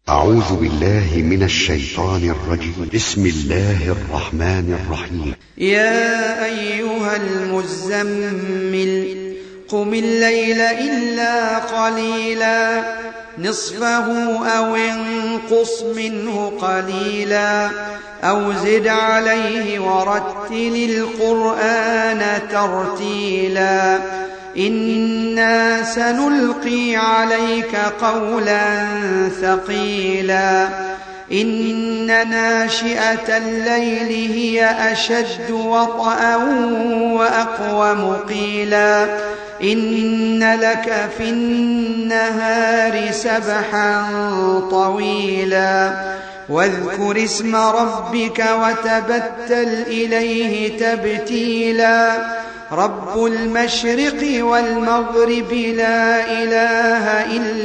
أعوذ بالله من الشيطان الرجيم. بسم الله الرحمن الرحيم. يا أيها المزمل قم الليل إلا قليلا نصفه أو انقص منه قليلا أو زد عليه ورتل القرآن ترتيلا إنا سنلقي عليك قولا ثقيلا إن ناشئة الليل هي أشد وطئا وأقوم قيلا إن لك في النهار سبحا طويلا واذكر اسم ربك وتبتل إليه تبتيلا رب المشرق والمغرب لا إله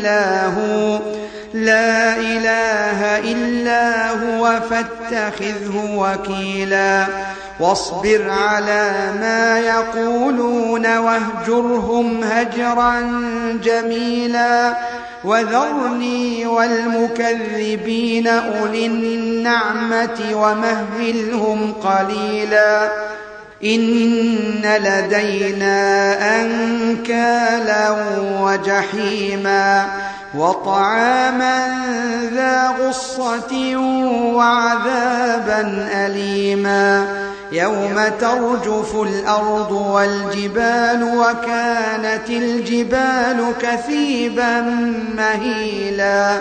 إلا هو فاتخذه وكيلا واصبر على ما يقولون واهجرهم هجرا جميلا وذرني والمكذبين أولي النعمة ومهلهم قليلا إن لدينا أنكالا وجحيما وطعاما ذا غصة وعذابا أليما يوم ترجف الأرض والجبال وكانت الجبال كثيبا مهيلا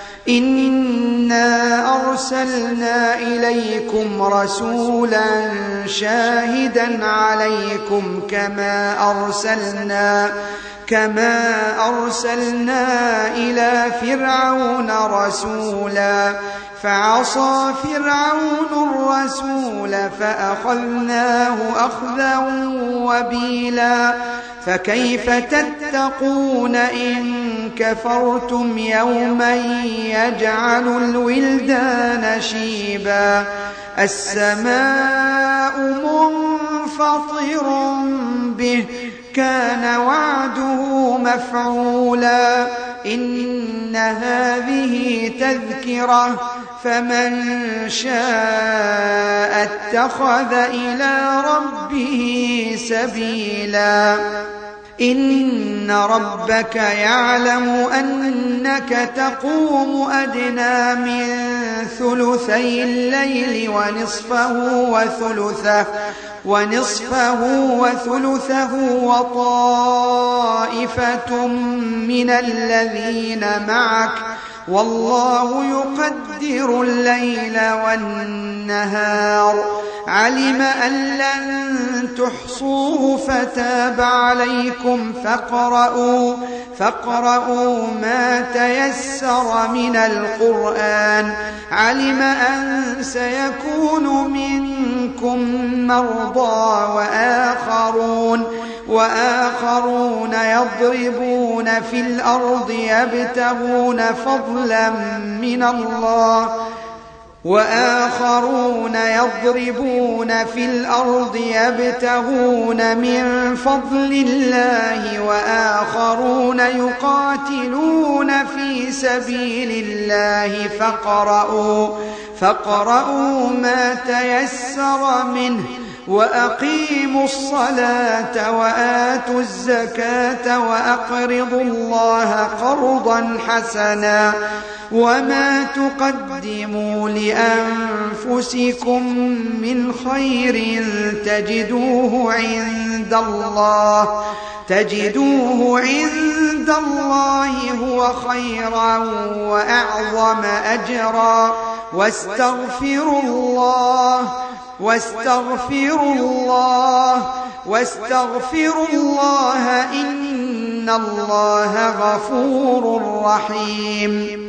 إنا أرسلنا إليكم رسولا شاهدا عليكم كما أرسلنا إلى فرعون رسولا فعصى فرعون الرسول فأخذناه أخذا وبيلا فكيف تتقون إن كفرتم يوما يجعل الولدان شيبا السماء منفطر به كان وعده مفعولا إن هذه تذكرة فمن شاء اتخذ إلى ربه سبيلا إن ربك يعلم أنك تقوم أدنى من ثلثي الليل ونصفه وثلثه وطائفة من الذين معك والله يقدر الليل والنهار علم أن لن تحصوه فتاب عليكم فاقرؤوا ما تيسر من القرآن علم أن سيكون منكم مرضى وآخرون يضربون في الأرض يبتغون فضلا من فضل الله وآخرون يقاتلون في سبيل الله فاقرؤوا ما تيسر منه وأقيموا الصلاة وآتوا الزكاة وأقرضوا الله قرضا حسنا وما تقدموا لأنفسكم من خير تجدوه عند الله هو خيرا وأعظم أجرا واستغفروا الله إن الله غفور رحيم